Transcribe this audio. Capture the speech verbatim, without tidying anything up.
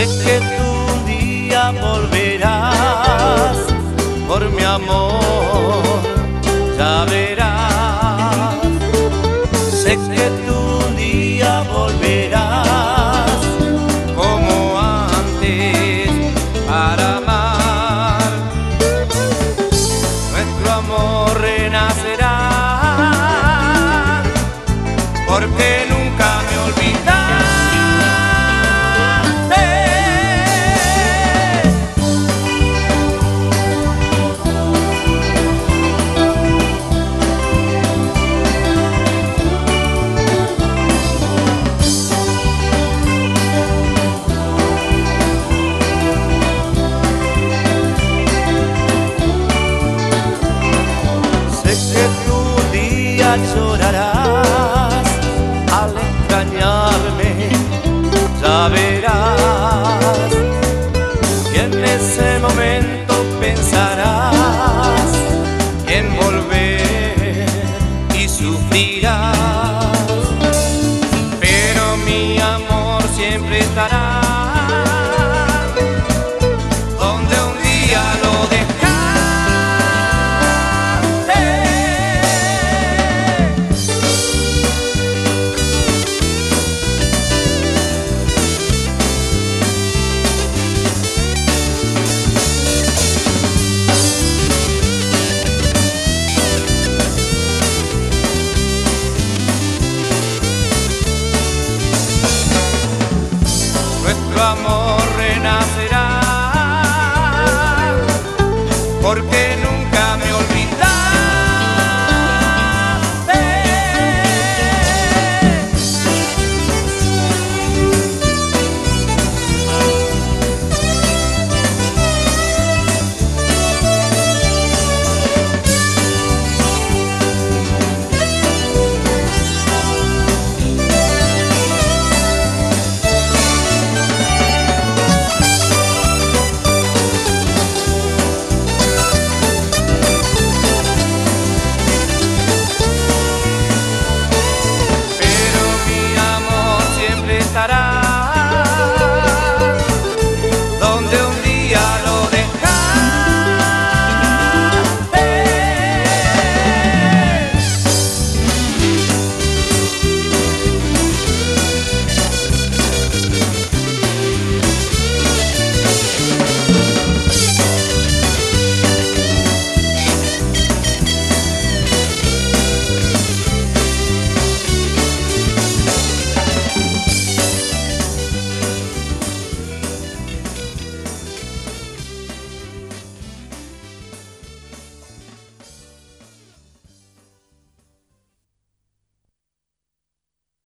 Sé que tú un día volverás por mi amor, ya verás. Sé que tú un día volverás como antes para amar. Nuestro amor renacerá porque nunca me olvidaste. Llorarás al extrañarme, ya verás, y en ese momento pensarás en volver y sufrirás, pero mi amor siempre estará donde un día lo dejaste. Nuestro amor